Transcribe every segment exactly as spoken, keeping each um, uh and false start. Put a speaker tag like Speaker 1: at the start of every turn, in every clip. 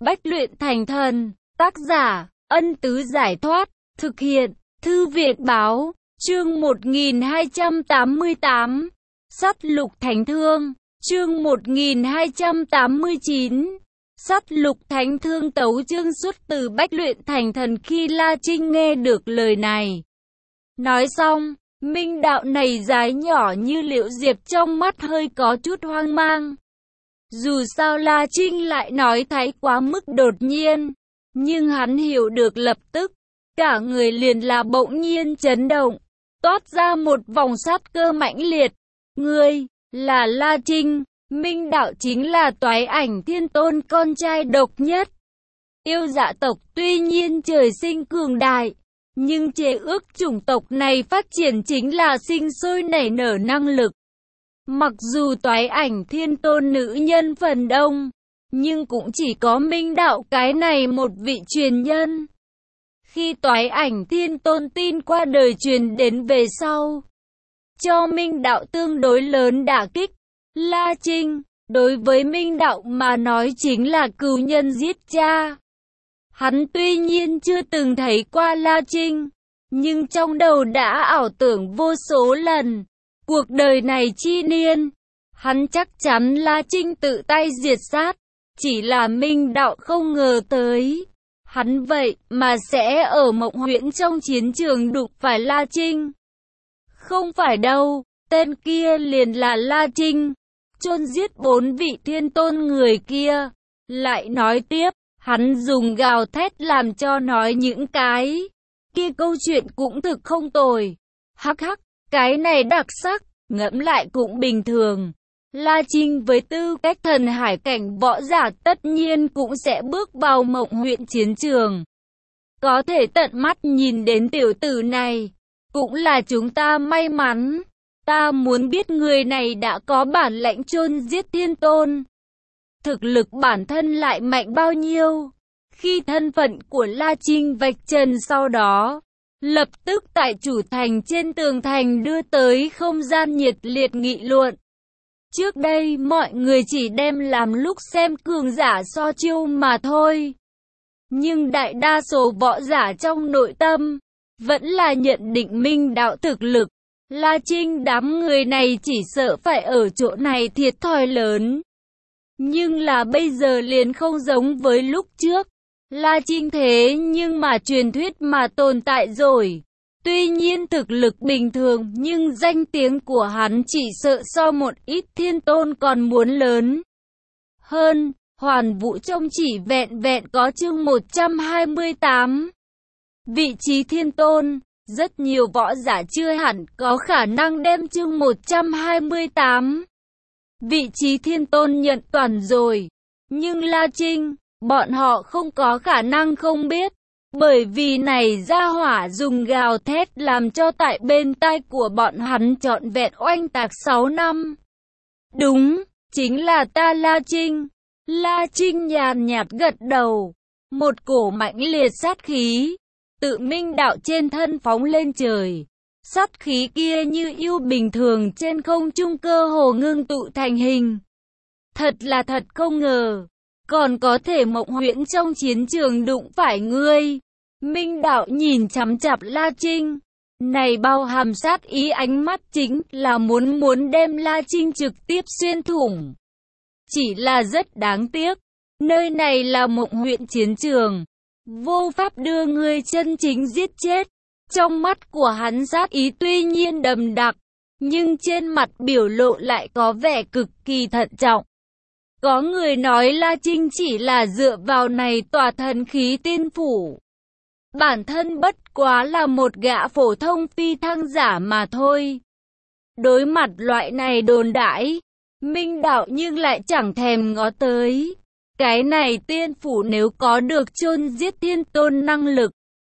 Speaker 1: Bách luyện thành thần. Tác giả, Ân Tứ Giải Thoát. Thực hiện, Thư viện Báo. Chương một nghìn hai trăm tám mươi tám. Sắt lục thánh thương. Chương một nghìn hai trăm tám mươi chín. Sắt lục thánh thương tấu chương xuất từ Bách luyện thành thần. Khi La Trinh nghe được lời này, nói xong, Minh đạo này dái nhỏ như liễu diệp trong mắt hơi có chút hoang mang. Dù sao La Trinh lại nói thái quá mức đột nhiên, nhưng hắn hiểu được lập tức, cả người liền là bỗng nhiên chấn động, toát ra một vòng sát cơ mãnh liệt. Ngươi, là La Trinh, Minh đạo chính là Toái Ảnh Thiên Tôn con trai độc nhất. Yêu dạ tộc tuy nhiên trời sinh cường đại, nhưng chế ước chủng tộc này phát triển chính là sinh sôi nảy nở năng lực. Mặc dù Toái Ảnh Thiên Tôn nữ nhân phần đông, nhưng cũng chỉ có Minh đạo cái này một vị truyền nhân. Khi Toái Ảnh Thiên Tôn tin qua đời truyền đến về sau, cho Minh đạo tương đối lớn đả kích. La Trinh, đối với Minh đạo mà nói chính là cừu nhân giết cha. Hắn tuy nhiên chưa từng thấy qua La Trinh, nhưng trong đầu đã ảo tưởng vô số lần. Cuộc đời này chi niên, hắn chắc chắn La Trinh tự tay diệt sát. Chỉ là Minh đạo không ngờ tới, hắn vậy mà sẽ ở Mộng Huyễn trong chiến trường đụng phải La Trinh. Không phải đâu, tên kia liền là La Trinh, chôn giết bốn vị thiên tôn người kia. Lại nói tiếp, hắn dùng gào thét làm cho nói những cái kia câu chuyện cũng thực không tồi. Hắc hắc, cái này đặc sắc, ngẫm lại cũng bình thường. La Trinh với tư cách thần hải cảnh võ giả tất nhiên cũng sẽ bước vào Mộng Huyễn chiến trường. Có thể tận mắt nhìn đến tiểu tử này, cũng là chúng ta may mắn. Ta muốn biết người này đã có bản lãnh chôn giết thiên tôn, thực lực bản thân lại mạnh bao nhiêu. Khi thân phận của La Trinh vạch trần sau đó, lập tức tại chủ thành trên tường thành đưa tới không gian nhiệt liệt nghị luận. Trước đây mọi người chỉ đem làm lúc xem cường giả so chiêu mà thôi. Nhưng đại đa số võ giả trong nội tâm vẫn là nhận định Minh đạo thực lực. La Trinh đám người này chỉ sợ phải ở chỗ này thiệt thòi lớn. Nhưng là bây giờ liền không giống với lúc trước. La Trinh thế nhưng mà truyền thuyết mà tồn tại rồi. Tuy nhiên thực lực bình thường nhưng danh tiếng của hắn chỉ sợ so một ít thiên tôn còn muốn lớn hơn. Hoàn Vũ trong chỉ vẹn vẹn có chương một trăm hai mươi tám. Vị trí thiên tôn, rất nhiều võ giả chưa hẳn có khả năng đem chương một trăm hai mươi tám. Vị trí thiên tôn nhận toàn rồi. Nhưng La Trinh, bọn họ không có khả năng không biết. Bởi vì này ra hỏa dùng gào thét làm cho tại bên tai của bọn hắn trọn vẹn oanh tạc sáu năm. Đúng, chính là ta La Trinh. La Trinh nhàn nhạt gật đầu. Một cổ mãnh liệt sát khí tự Minh đạo trên thân phóng lên trời. Sát khí kia như yêu bình thường trên không trung cơ hồ ngưng tụ thành hình. Thật là thật không ngờ, còn có thể Mộng Huyễn trong chiến trường đụng phải ngươi. Minh đạo nhìn chằm chằm La Trinh, này bao hàm sát ý ánh mắt chính là muốn muốn đem La Trinh trực tiếp xuyên thủng. Chỉ là rất đáng tiếc, nơi này là Mộng Huyễn chiến trường, vô pháp đưa ngươi chân chính giết chết. Trong mắt của hắn sát ý tuy nhiên đậm đặc, nhưng trên mặt biểu lộ lại có vẻ cực kỳ thận trọng. Có người nói La Trinh chỉ là dựa vào này tòa thần khí tiên phủ. Bản thân bất quá là một gã phổ thông phi thăng giả mà thôi. Đối mặt loại này đồn đãi, Minh đạo nhưng lại chẳng thèm ngó tới. Cái này tiên phủ nếu có được chôn giết thiên tôn năng lực,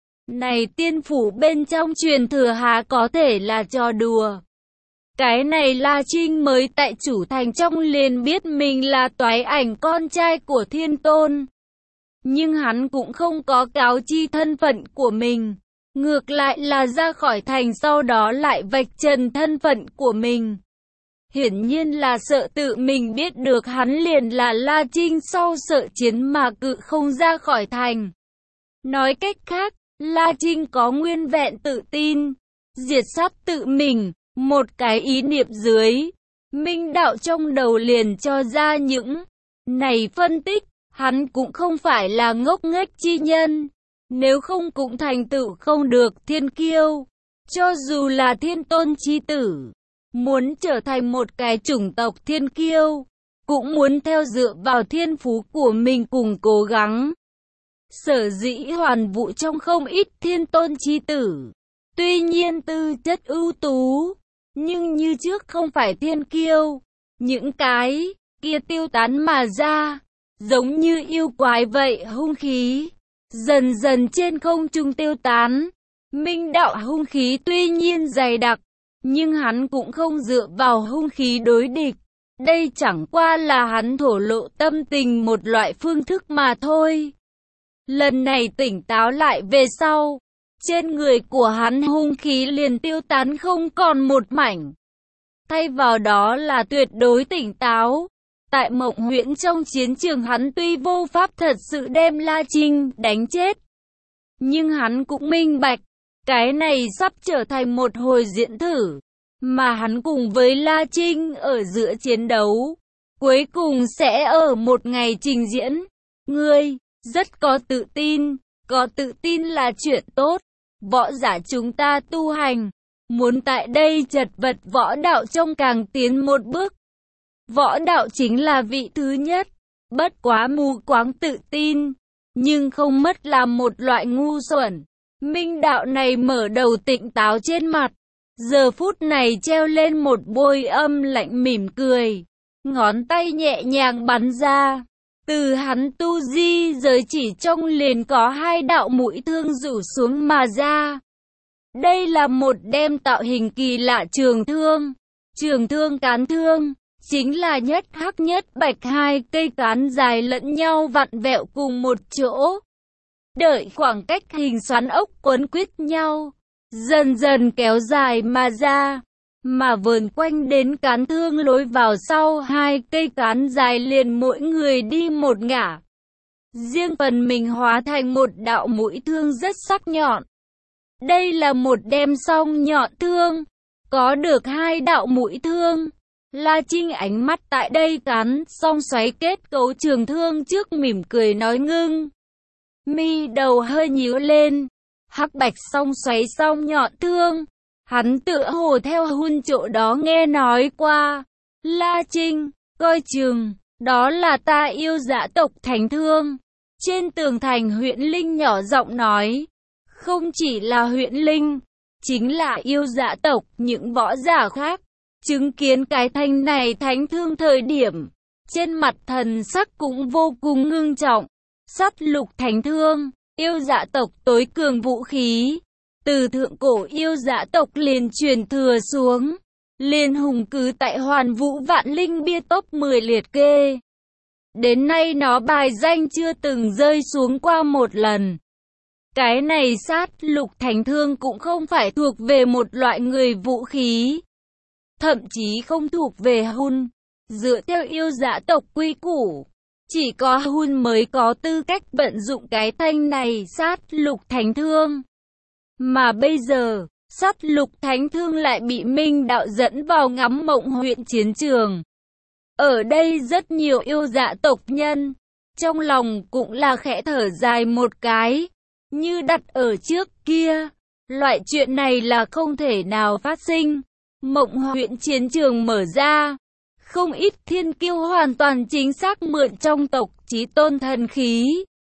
Speaker 1: này tiên phủ bên trong truyền thừa há có thể là trò đùa. Cái này La Trinh mới tại chủ thành trong liền biết mình là Toái Ảnh con trai của thiên tôn. Nhưng hắn cũng không có cáo chi thân phận của mình. Ngược lại là ra khỏi thành sau đó lại vạch trần thân phận của mình. Hiển nhiên là sợ tự mình biết được hắn liền là La Trinh sau sợ chiến mà cự không ra khỏi thành. Nói cách khác, La Trinh có nguyên vẹn tự tin, diệt sát tự mình, một cái ý niệm dưới. Minh đạo trong đầu liền cho ra những này phân tích, hắn cũng không phải là ngốc nghếch chi nhân, nếu không cũng thành tựu không được thiên kiêu. Cho dù là thiên tôn chi tử, muốn trở thành một cái chủng tộc thiên kiêu, cũng muốn theo dựa vào thiên phú của mình cùng cố gắng. Sở dĩ Hoàn Vũ trong không ít thiên tôn chi tử, tuy nhiên tư chất ưu tú, nhưng như trước không phải thiên kiêu, những cái kia tiêu tán mà ra, giống như yêu quái vậy hung khí, dần dần trên không trung tiêu tán. Minh đạo hung khí tuy nhiên dày đặc, nhưng hắn cũng không dựa vào hung khí đối địch. Đây chẳng qua là hắn thổ lộ tâm tình một loại phương thức mà thôi. Lần này tỉnh táo lại về sau, trên người của hắn hung khí liền tiêu tán không còn một mảnh. Thay vào đó là tuyệt đối tỉnh táo. Tại Mộng Huyễn trong chiến trường hắn tuy vô pháp thật sự đem La Trinh đánh chết, nhưng hắn cũng minh bạch, cái này sắp trở thành một hồi diễn thử, mà hắn cùng với La Trinh ở giữa chiến đấu, cuối cùng sẽ ở một ngày trình diễn. Ngươi rất có tự tin, có tự tin là chuyện tốt. Võ giả chúng ta tu hành, muốn tại đây chật vật võ đạo trong càng tiến một bước. Võ đạo chính là vị thứ nhất, bất quá mù quáng tự tin, nhưng không mất là một loại ngu xuẩn. Minh đạo này mở đầu tỉnh táo trên mặt, giờ phút này treo lên một bôi âm lạnh mỉm cười, ngón tay nhẹ nhàng bắn ra. Từ hắn tu di giới chỉ trong liền có hai đạo mũi thương rủ xuống mà ra. Đây là một đem tạo hình kỳ lạ trường thương. Trường thương cán thương, chính là nhất hắc nhất bạch hai cây cán dài lẫn nhau vặn vẹo cùng một chỗ. Đợi khoảng cách hình xoắn ốc quấn quýt nhau, dần dần kéo dài mà ra. Mà vờn quanh đến cán thương lối vào sau hai cây cán dài liền mỗi người đi một ngả. Riêng phần mình hóa thành một đạo mũi thương rất sắc nhọn. Đây là một đem song nhọn thương, có được hai đạo mũi thương. La Trinh ánh mắt tại đây cán song xoáy kết cấu trường thương trước mỉm cười nói ngưng. Mi đầu hơi nhíu lên, hắc bạch song xoáy song nhọn thương. Hắn tựa hồ theo hun chỗ đó nghe nói qua. La Trinh, coi chừng, đó là ta yêu dã tộc Thánh Thương. Trên tường thành huyện Linh nhỏ giọng nói. Không chỉ là huyện Linh, chính là yêu dã tộc những võ giả khác. Chứng kiến cái thanh này Thánh Thương thời điểm, trên mặt thần sắc cũng vô cùng ngưng trọng. Sắt lục Thánh Thương, yêu dã tộc tối cường vũ khí. Từ thượng cổ yêu dã tộc liền truyền thừa xuống, liền hùng cứ tại Hoàn Vũ Vạn Linh bia top mười liệt kê. Đến nay nó bài danh chưa từng rơi xuống qua một lần. Cái này sát lục Thánh Thương cũng không phải thuộc về một loại người vũ khí, thậm chí không thuộc về Hun. Dựa theo yêu dã tộc quy củ, chỉ có Hun mới có tư cách vận dụng cái thanh này sát lục Thánh Thương. Mà bây giờ, sát lục Thánh Thương lại bị Minh đạo dẫn vào ngắm Mộng Huyễn chiến trường. Ở đây rất nhiều yêu dạ tộc nhân, trong lòng cũng là khẽ thở dài một cái. Như đặt ở trước kia, loại chuyện này là không thể nào phát sinh. Mộng Huyễn chiến trường mở ra, không ít thiên kiêu hoàn toàn chính xác mượn trong tộc chí tôn thần khí.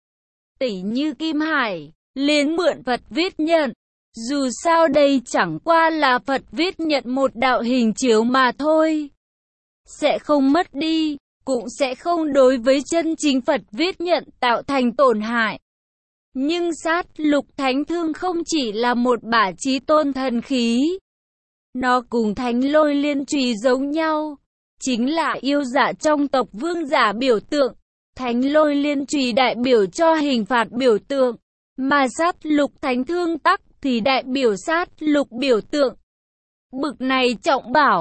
Speaker 1: Tỷ như Kim Hải, liền mượn Phật viết nhận. Dù sao đây chẳng qua là Phật viết nhận một đạo hình chiếu mà thôi. Sẽ không mất đi, cũng sẽ không đối với chân chính Phật viết nhận tạo thành tổn hại. Nhưng sát lục Thánh Thương không chỉ là một bả chí tôn thần khí. Nó cùng Thánh Lôi Liên Chùy giống nhau, chính là yêu dạ trong tộc vương giả biểu tượng. Thánh Lôi Liên Chùy đại biểu cho hình phạt biểu tượng, mà sát lục Thánh Thương tắc thì đại biểu sát lục biểu tượng. Bực này trọng bảo,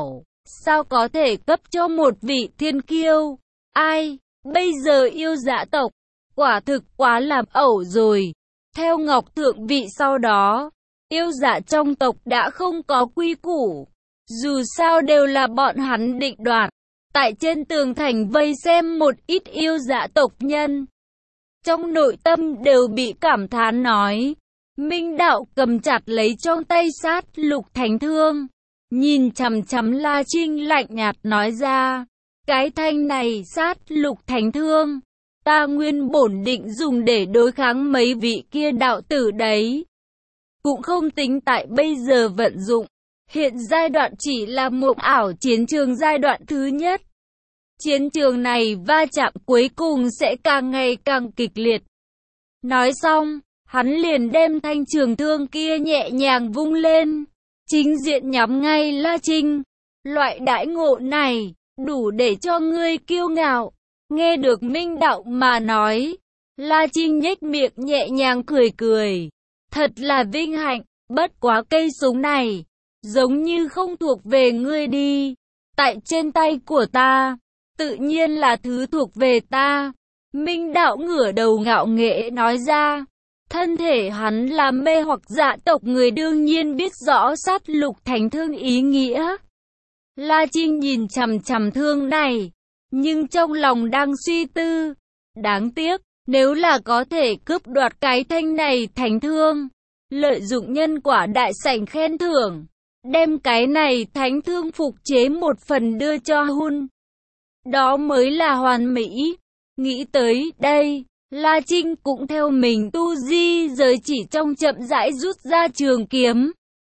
Speaker 1: sao có thể cấp cho một vị thiên kiêu? Ai, bây giờ yêu dã tộc, quả thực quá làm ẩu rồi. Theo Ngọc Thượng Vị sau đó, yêu dã trong tộc đã không có quy củ. Dù sao đều là bọn hắn định đoạt. Tại trên tường thành vây xem một ít yêu dã tộc nhân. Trong nội tâm đều bị cảm thán nói. Minh Đạo cầm chặt lấy trong tay sát lục thánh thương. Nhìn chằm chằm La Trinh lạnh nhạt nói ra. Cái thanh này sát lục thánh thương. Ta nguyên bổn định dùng để đối kháng mấy vị kia đạo tử đấy. Cũng không tính tại bây giờ vận dụng. Hiện giai đoạn chỉ là mộng ảo chiến trường giai đoạn thứ nhất. Chiến trường này va chạm cuối cùng sẽ càng ngày càng kịch liệt. Nói xong, hắn liền đem thanh trường thương kia nhẹ nhàng vung lên. Chính diện nhắm ngay La Trinh. Loại đãi ngộ này, đủ để cho ngươi kiêu ngạo. Nghe được Minh Đạo mà nói. La Trinh nhếch miệng nhẹ nhàng cười cười. Thật là vinh hạnh, bất quá cây súng này. Giống như không thuộc về ngươi đi. Tại trên tay của ta. Tự nhiên là thứ thuộc về ta. Minh Đạo ngửa đầu ngạo nghễ nói ra. Thân thể hắn là mê hoặc dạ tộc người đương nhiên biết rõ sát lục thánh thương ý nghĩa. La Trinh nhìn chằm chằm thương này. Nhưng trong lòng đang suy tư. Đáng tiếc, nếu là có thể cướp đoạt cái thanh này thánh thương. Lợi dụng nhân quả đại sảnh khen thưởng. Đem cái này thánh thương phục chế một phần đưa cho Hun. Đó mới là hoàn mỹ. Nghĩ tới đây, La Trinh cũng theo mình tu di giới chỉ trong chậm rãi rút ra trường kiếm.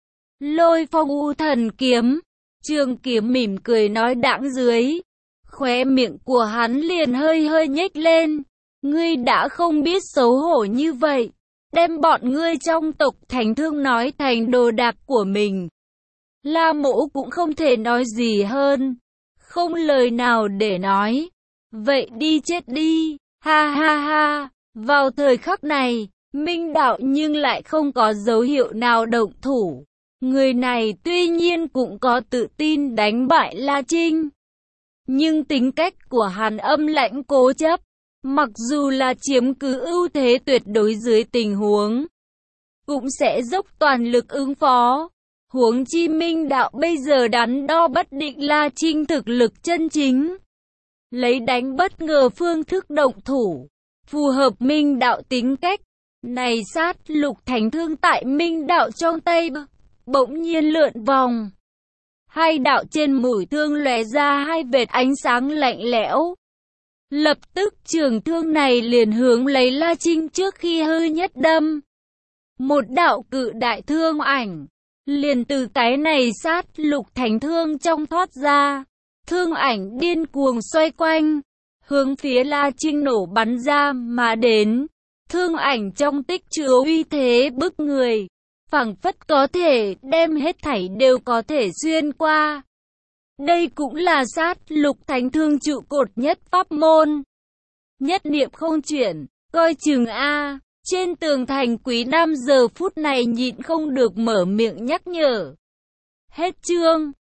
Speaker 1: Lôi Phong U Thần Kiếm. Trường kiếm mỉm cười nói đãng dưới. Khóe miệng của hắn liền hơi hơi nhếch lên. Ngươi đã không biết xấu hổ như vậy. Đem bọn ngươi trong tộc thánh thương nói thành đồ đạc của mình. La Mỗ cũng không thể nói gì hơn. Không lời nào để nói. Vậy đi chết đi. Ha ha ha. Vào thời khắc này, Minh Đạo nhưng lại không có dấu hiệu nào động thủ. Người này tuy nhiên cũng có tự tin đánh bại La Trinh. Nhưng tính cách của hắn âm lãnh cố chấp. Mặc dù là chiếm cứ ưu thế tuyệt đối dưới tình huống. Cũng sẽ dốc toàn lực ứng phó. Huống chi Minh Đạo bây giờ đắn đo bất định La Trinh thực lực chân chính. Lấy đánh bất ngờ phương thức động thủ. Phù hợp Minh Đạo tính cách. Này sát lục thánh thương tại Minh Đạo trong tay bỗng nhiên lượn vòng. Hai đạo trên mũi thương lóe ra hai vệt ánh sáng lạnh lẽo. Lập tức trường thương này liền hướng lấy La Trinh trước khi hư nhất đâm. Một đạo cự đại thương ảnh. Liền từ cái này sát lục thánh thương trong thoát ra. Thương ảnh điên cuồng xoay quanh. Hướng phía La Trinh nổ bắn ra mà đến. Thương ảnh trong tích chứa uy thế bức người. Phảng phất có thể đem hết thảy đều có thể xuyên qua. Đây cũng là sát lục thánh thương trụ cột nhất pháp môn. Nhất niệm không chuyển, coi chừng A. Trên tường thành Quý Nam giờ phút này nhịn không được mở miệng nhắc nhở. Hết chương.